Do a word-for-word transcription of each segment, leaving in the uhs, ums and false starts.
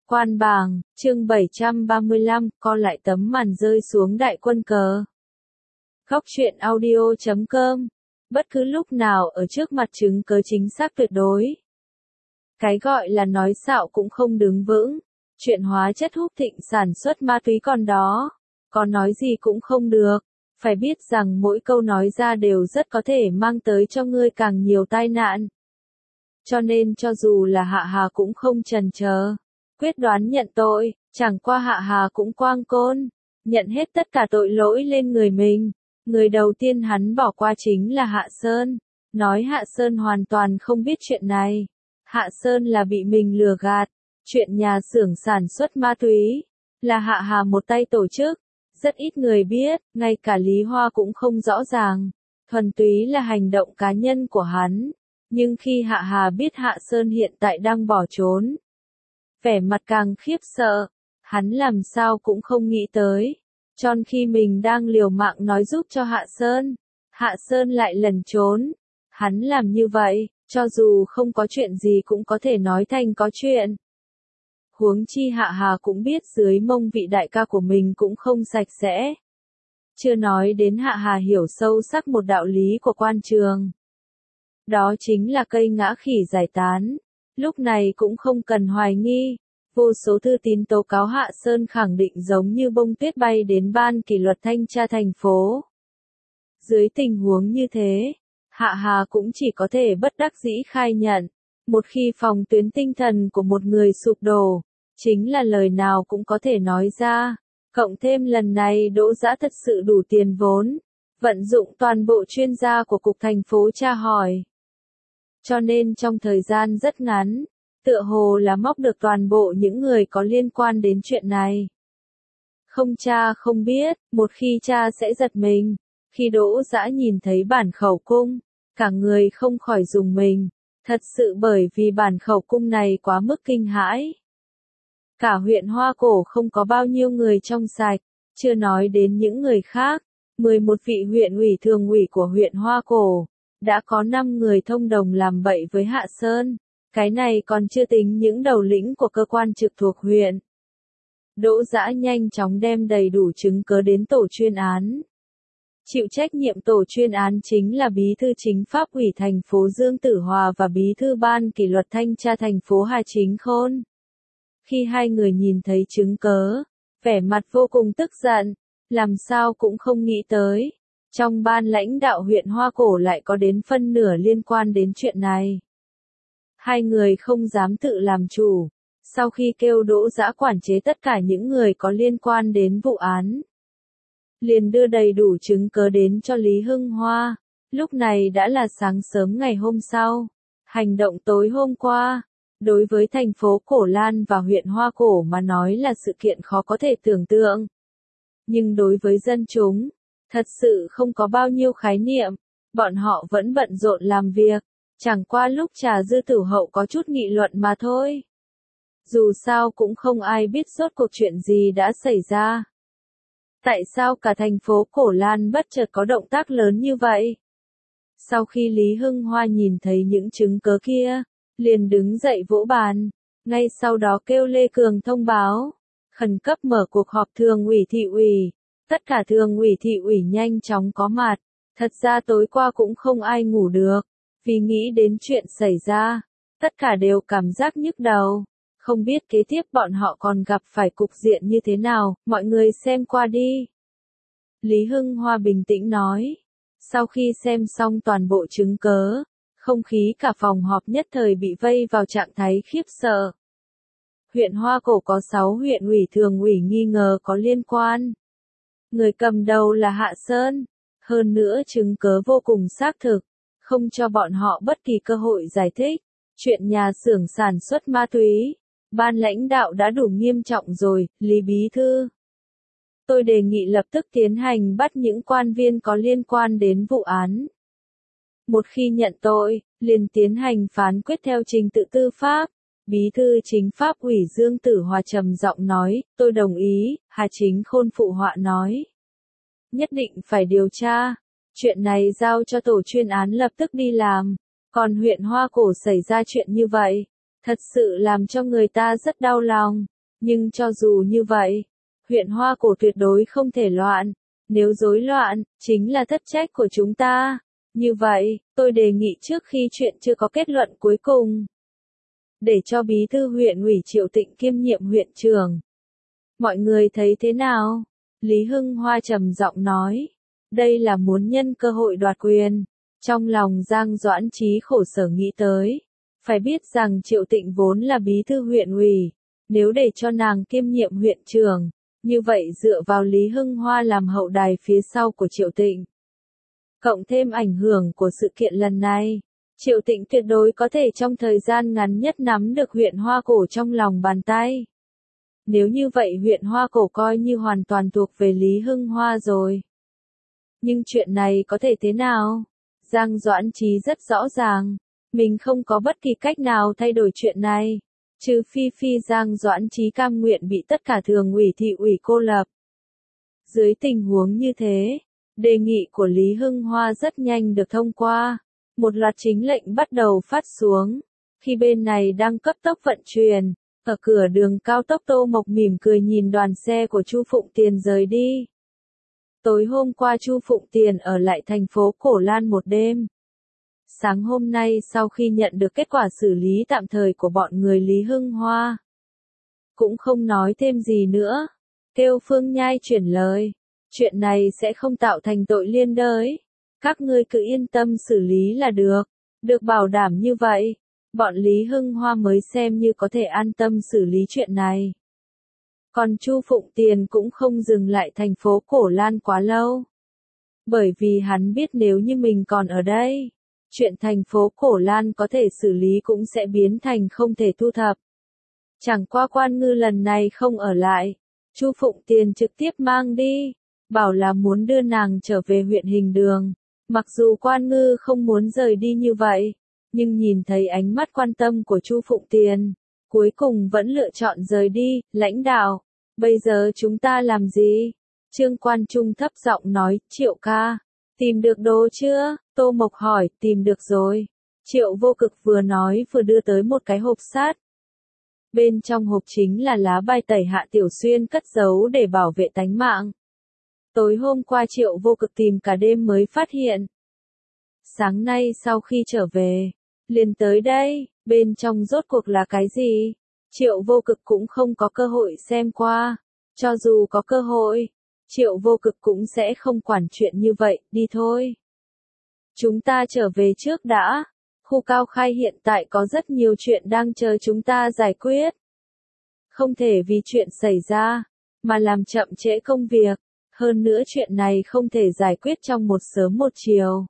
Quan bảng, chương bảy trăm ba mươi lăm, co lại tấm màn rơi xuống đại quân cờ. Góc truyện audio chấm com. Bất cứ lúc nào ở trước mặt chứng cớ chính xác tuyệt đối. Cái gọi là nói xạo cũng không đứng vững. Chuyện hóa chất hút thịnh sản xuất ma túy còn đó. Có nói gì cũng không được. Phải biết rằng mỗi câu nói ra đều rất có thể mang tới cho ngươi càng nhiều tai nạn. Cho nên cho dù là Hạ Hà cũng không chần chờ, quyết đoán nhận tội, chẳng qua Hạ Hà cũng quang côn, nhận hết tất cả tội lỗi lên người mình. Người đầu tiên hắn bỏ qua chính là Hạ Sơn, nói Hạ Sơn hoàn toàn không biết chuyện này. Hạ Sơn là bị mình lừa gạt, chuyện nhà xưởng sản xuất ma túy, là Hạ Hà một tay tổ chức, rất ít người biết, ngay cả Lý Hoa cũng không rõ ràng, thuần túy là hành động cá nhân của hắn. Nhưng khi Hạ Hà biết Hạ Sơn hiện tại đang bỏ trốn, vẻ mặt càng khiếp sợ, hắn làm sao cũng không nghĩ tới. Tròn khi mình đang liều mạng nói giúp cho Hạ Sơn, Hạ Sơn lại lẩn trốn. Hắn làm như vậy, cho dù không có chuyện gì cũng có thể nói thành có chuyện. Huống chi Hạ Hà cũng biết dưới mông vị đại ca của mình cũng không sạch sẽ. Chưa nói đến Hạ Hà hiểu sâu sắc một đạo lý của quan trường. Đó chính là cây ngã khỉ giải tán. Lúc này cũng không cần hoài nghi. Vô số thư tín tố cáo Hạ Sơn khẳng định giống như bông tuyết bay đến ban kỷ luật thanh tra thành phố. Dưới tình huống như thế, Hạ Hà cũng chỉ có thể bất đắc dĩ khai nhận. Một khi phòng tuyến tinh thần của một người sụp đổ, chính là lời nào cũng có thể nói ra. Cộng thêm lần này Đỗ Dã thật sự đủ tiền vốn, vận dụng toàn bộ chuyên gia của cục thành phố tra hỏi. Cho nên trong thời gian rất ngắn, tựa hồ là móc được toàn bộ những người có liên quan đến chuyện này. Không tra không biết, một khi tra sẽ giật mình. Khi Đỗ Dã nhìn thấy bản khẩu cung, cả người không khỏi rùng mình, thật sự bởi vì bản khẩu cung này quá mức kinh hãi. Cả huyện Hoa Cổ không có bao nhiêu người trong sạch, chưa nói đến những người khác. mười một vị huyện ủy thường ủy của huyện Hoa Cổ, đã có năm người thông đồng làm bậy với Hạ Sơn. Cái này còn chưa tính những đầu lĩnh của cơ quan trực thuộc huyện. Đỗ Dã nhanh chóng đem đầy đủ chứng cớ đến tổ chuyên án. Chịu trách nhiệm tổ chuyên án chính là bí thư chính pháp ủy thành phố Dương Tử Hòa và bí thư ban kỷ luật thanh tra thành phố Hà Chính Khôn. Khi hai người nhìn thấy chứng cớ, vẻ mặt vô cùng tức giận, làm sao cũng không nghĩ tới. Trong ban lãnh đạo huyện Hoa Cổ lại có đến phân nửa liên quan đến chuyện này. Hai người không dám tự làm chủ. Sau khi kêu Đỗ Dã quản chế tất cả những người có liên quan đến vụ án, liền đưa đầy đủ chứng cớ đến cho Lý Hưng Hoa. Lúc này đã là sáng sớm ngày hôm sau. Hành động tối hôm qua, đối với thành phố Cổ Lan và huyện Hoa Cổ mà nói là sự kiện khó có thể tưởng tượng. Nhưng đối với dân chúng, thật sự không có bao nhiêu khái niệm. Bọn họ vẫn bận rộn làm việc. Chẳng qua lúc Trà Dư Tử Hậu có chút nghị luận mà thôi. Dù sao cũng không ai biết rốt cuộc chuyện gì đã xảy ra. Tại sao cả thành phố Cổ Lan bất chợt có động tác lớn như vậy? Sau khi Lý Hưng Hoa nhìn thấy những chứng cớ kia, liền đứng dậy vỗ bàn. Ngay sau đó kêu Lê Cường thông báo. Khẩn cấp mở cuộc họp thường ủy thị ủy. Tất cả thường ủy thị ủy nhanh chóng có mặt. Thật ra tối qua cũng không ai ngủ được. Vì nghĩ đến chuyện xảy ra, tất cả đều cảm giác nhức đầu. Không biết kế tiếp bọn họ còn gặp phải cục diện như thế nào, mọi người xem qua đi. Lý Hưng Hoa bình tĩnh nói. Sau khi xem xong toàn bộ chứng cớ, không khí cả phòng họp nhất thời bị vây vào trạng thái khiếp sợ. Huyện Hoa Cổ có sáu huyện ủy thường ủy nghi ngờ có liên quan. Người cầm đầu là Hạ Sơn. Hơn nữa chứng cớ vô cùng xác thực. Không cho bọn họ bất kỳ cơ hội giải thích. Chuyện nhà xưởng sản xuất ma túy, ban lãnh đạo đã đủ nghiêm trọng rồi, Lý Bí Thư. Tôi đề nghị lập tức tiến hành bắt những quan viên có liên quan đến vụ án. Một khi nhận tội, liền tiến hành phán quyết theo trình tự tư pháp. Bí thư chính pháp ủy Dương Tử Hòa trầm giọng nói, tôi đồng ý. Hà Chính Khôn phụ họa nói. Nhất định phải điều tra. Chuyện này giao cho tổ chuyên án lập tức đi làm. Còn huyện Hoa Cổ xảy ra chuyện như vậy, thật sự làm cho người ta rất đau lòng. Nhưng cho dù như vậy, huyện Hoa Cổ tuyệt đối không thể loạn. Nếu rối loạn, chính là thất trách của chúng ta. Như vậy, tôi đề nghị trước khi chuyện chưa có kết luận cuối cùng, để cho bí thư huyện ủy Triệu Tịnh kiêm nhiệm huyện trưởng. Mọi người thấy thế nào? Lý Hưng Hoa trầm giọng nói. Đây là muốn nhân cơ hội đoạt quyền. Trong lòng Giang Doãn Trí khổ sở nghĩ tới. Phải biết rằng Triệu Tịnh vốn là bí thư huyện ủy. Nếu để cho nàng kiêm nhiệm huyện trưởng, như vậy dựa vào Lý Hưng Hoa làm hậu đài phía sau của Triệu Tịnh. Cộng thêm ảnh hưởng của sự kiện lần này, Triệu Tịnh tuyệt đối có thể trong thời gian ngắn nhất nắm được huyện Hoa Cổ trong lòng bàn tay. Nếu như vậy huyện Hoa Cổ coi như hoàn toàn thuộc về Lý Hưng Hoa rồi. Nhưng chuyện này có thể thế nào? Giang Doãn Trí rất rõ ràng, mình không có bất kỳ cách nào thay đổi chuyện này. Trừ phi phi Giang Doãn Trí cam nguyện bị tất cả thường ủy thị ủy cô lập. Dưới tình huống như thế, đề nghị của Lý Hưng Hoa rất nhanh được thông qua. Một loạt chính lệnh bắt đầu phát xuống. Khi bên này đang cấp tốc vận chuyển, ở cửa đường cao tốc Tô Mộc mỉm cười nhìn đoàn xe của Chu Phụng Tiền rời đi. Tối hôm qua Chu Phụng Tiền ở lại thành phố Cổ Lan một đêm. Sáng hôm nay sau khi nhận được kết quả xử lý tạm thời của bọn người Lý Hưng Hoa, cũng không nói thêm gì nữa, kêu Phương Nhai chuyển lời. Chuyện này sẽ không tạo thành tội liên đới. Các ngươi cứ yên tâm xử lý là được. Được bảo đảm như vậy, bọn Lý Hưng Hoa mới xem như có thể an tâm xử lý chuyện này. Còn Chu Phụng Tiền cũng không dừng lại thành phố Cổ Lan quá lâu. Bởi vì hắn biết nếu như mình còn ở đây, chuyện thành phố Cổ Lan có thể xử lý cũng sẽ biến thành không thể thu thập. Chẳng qua Quan Ngư lần này không ở lại, Chu Phụng Tiền trực tiếp mang đi, bảo là muốn đưa nàng trở về huyện Hình Đường. Mặc dù Quan Ngư không muốn rời đi như vậy, nhưng nhìn thấy ánh mắt quan tâm của Chu Phụng Tiền, cuối cùng vẫn lựa chọn rời đi. Lãnh đạo, bây giờ chúng ta làm gì? Trương Quan Trung thấp giọng nói. Triệu ca, tìm được đồ chưa? Tô Mộc hỏi. Tìm được rồi. Triệu Vô Cực vừa nói vừa đưa tới một cái hộp sắt. Bên trong hộp chính là lá bài tẩy Hạ Tiểu Xuyên cất giấu để bảo vệ tánh mạng. Tối hôm qua Triệu Vô Cực tìm cả đêm mới phát hiện. Sáng nay sau khi trở về, liền tới đây, bên trong rốt cuộc là cái gì? Triệu Vô Cực cũng không có cơ hội xem qua. Cho dù có cơ hội, Triệu Vô Cực cũng sẽ không quản chuyện như vậy, đi thôi. Chúng ta trở về trước đã. Khu Cao Khai hiện tại có rất nhiều chuyện đang chờ chúng ta giải quyết. Không thể vì chuyện xảy ra, mà làm chậm trễ công việc. Hơn nữa chuyện này không thể giải quyết trong một sớm một chiều.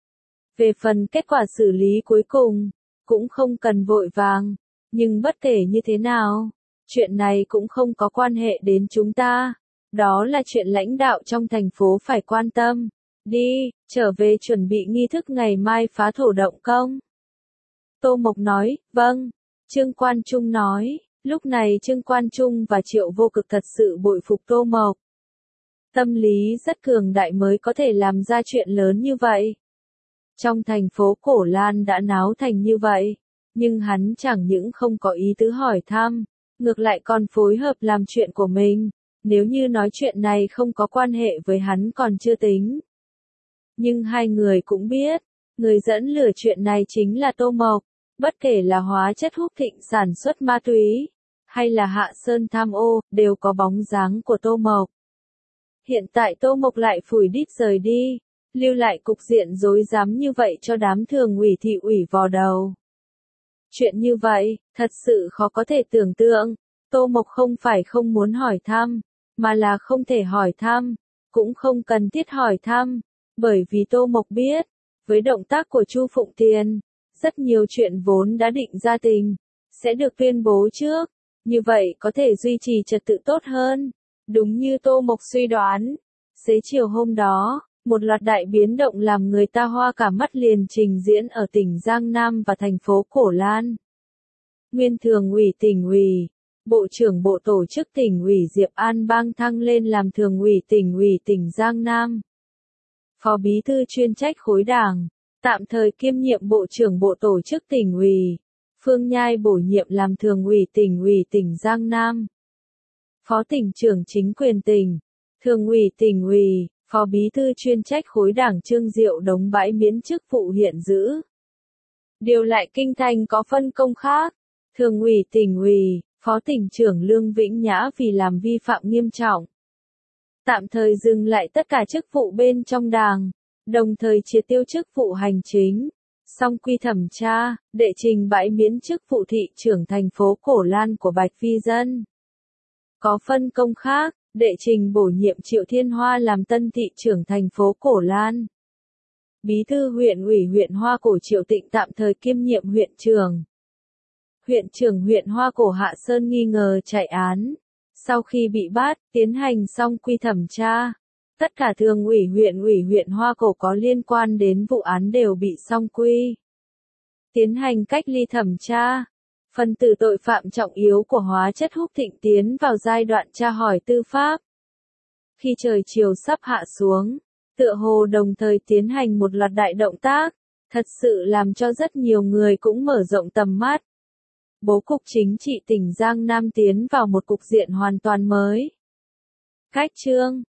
Về phần kết quả xử lý cuối cùng, cũng không cần vội vàng. Nhưng bất kể như thế nào, chuyện này cũng không có quan hệ đến chúng ta. Đó là chuyện lãnh đạo trong thành phố phải quan tâm. Đi, trở về chuẩn bị nghi thức ngày mai phá thổ động công. Tô Mộc nói. Vâng. Trương Quan Trung nói. Lúc này Trương Quan Trung và Triệu Vô Cực thật sự bội phục Tô Mộc. Tâm lý rất cường đại mới có thể làm ra chuyện lớn như vậy. Trong thành phố Cổ Lan đã náo thành như vậy, nhưng hắn chẳng những không có ý tứ hỏi thăm, ngược lại còn phối hợp làm chuyện của mình. Nếu như nói chuyện này không có quan hệ với hắn còn chưa tính. Nhưng hai người cũng biết, người dẫn lửa chuyện này chính là Tô Mộc. Bất kể là hóa chất húc thịnh sản xuất ma túy, hay là Hạ Sơn tham ô, đều có bóng dáng của Tô Mộc. Hiện tại Tô Mộc lại phủi đít rời đi, lưu lại cục diện rối rắm như vậy cho đám thường ủy thị ủy vò đầu. Chuyện như vậy, thật sự khó có thể tưởng tượng. Tô Mộc không phải không muốn hỏi thăm, mà là không thể hỏi thăm, cũng không cần thiết hỏi thăm, bởi vì Tô Mộc biết, với động tác của Chu Phụng Tiền, rất nhiều chuyện vốn đã định ra tình, sẽ được tuyên bố trước, như vậy có thể duy trì trật tự tốt hơn. Đúng như Tô Mộc suy đoán, xế chiều hôm đó, một loạt đại biến động làm người ta hoa cả mắt liền trình diễn ở tỉnh Giang Nam và thành phố Cổ Lan. Nguyên thường ủy tỉnh ủy, Bộ trưởng Bộ Tổ chức tỉnh ủy Diệp An Bang thăng lên làm thường ủy tỉnh ủy tỉnh Giang Nam. Phó bí thư chuyên trách khối đảng, tạm thời kiêm nhiệm Bộ trưởng Bộ Tổ chức tỉnh ủy, Phương Nhai bổ nhiệm làm thường ủy tỉnh ủy tỉnh Giang Nam. Phó tỉnh trưởng chính quyền tỉnh, thường ủy tỉnh ủy, phó bí thư chuyên trách khối đảng Trương Diệu Đống bãi miễn chức vụ hiện giữ. Điều lại Kinh Thành có phân công khác. Thường ủy tỉnh ủy, phó tỉnh trưởng Lương Vĩnh Nhã vì làm vi phạm nghiêm trọng. Tạm thời dừng lại tất cả chức vụ bên trong đảng, đồng thời triệt tiêu chức vụ hành chính. Song quy thẩm tra, đệ trình bãi miễn chức vụ thị trưởng thành phố Cổ Lan của Bạch Vi Dân. Có phân công khác, đệ trình bổ nhiệm Triệu Thiên Hoa làm tân thị trưởng thành phố Cổ Lan. Bí thư huyện ủy huyện Hoa Cổ Triệu Tịnh tạm thời kiêm nhiệm huyện trưởng. Huyện trưởng huyện Hoa Cổ Hạ Sơn nghi ngờ chạy án. Sau khi bị bắt, tiến hành xong quy thẩm tra. Tất cả thường ủy huyện ủy huyện Hoa Cổ có liên quan đến vụ án đều bị xong quy. Tiến hành cách ly thẩm tra. Phần tử tội phạm trọng yếu của hóa chất Húc Thịnh tiến vào giai đoạn tra hỏi tư pháp. Khi trời chiều sắp hạ xuống, tựa hồ đồng thời tiến hành một loạt đại động tác, thật sự làm cho rất nhiều người cũng mở rộng tầm mắt. Bố cục chính trị tỉnh Giang Nam tiến vào một cục diện hoàn toàn mới. Cách chương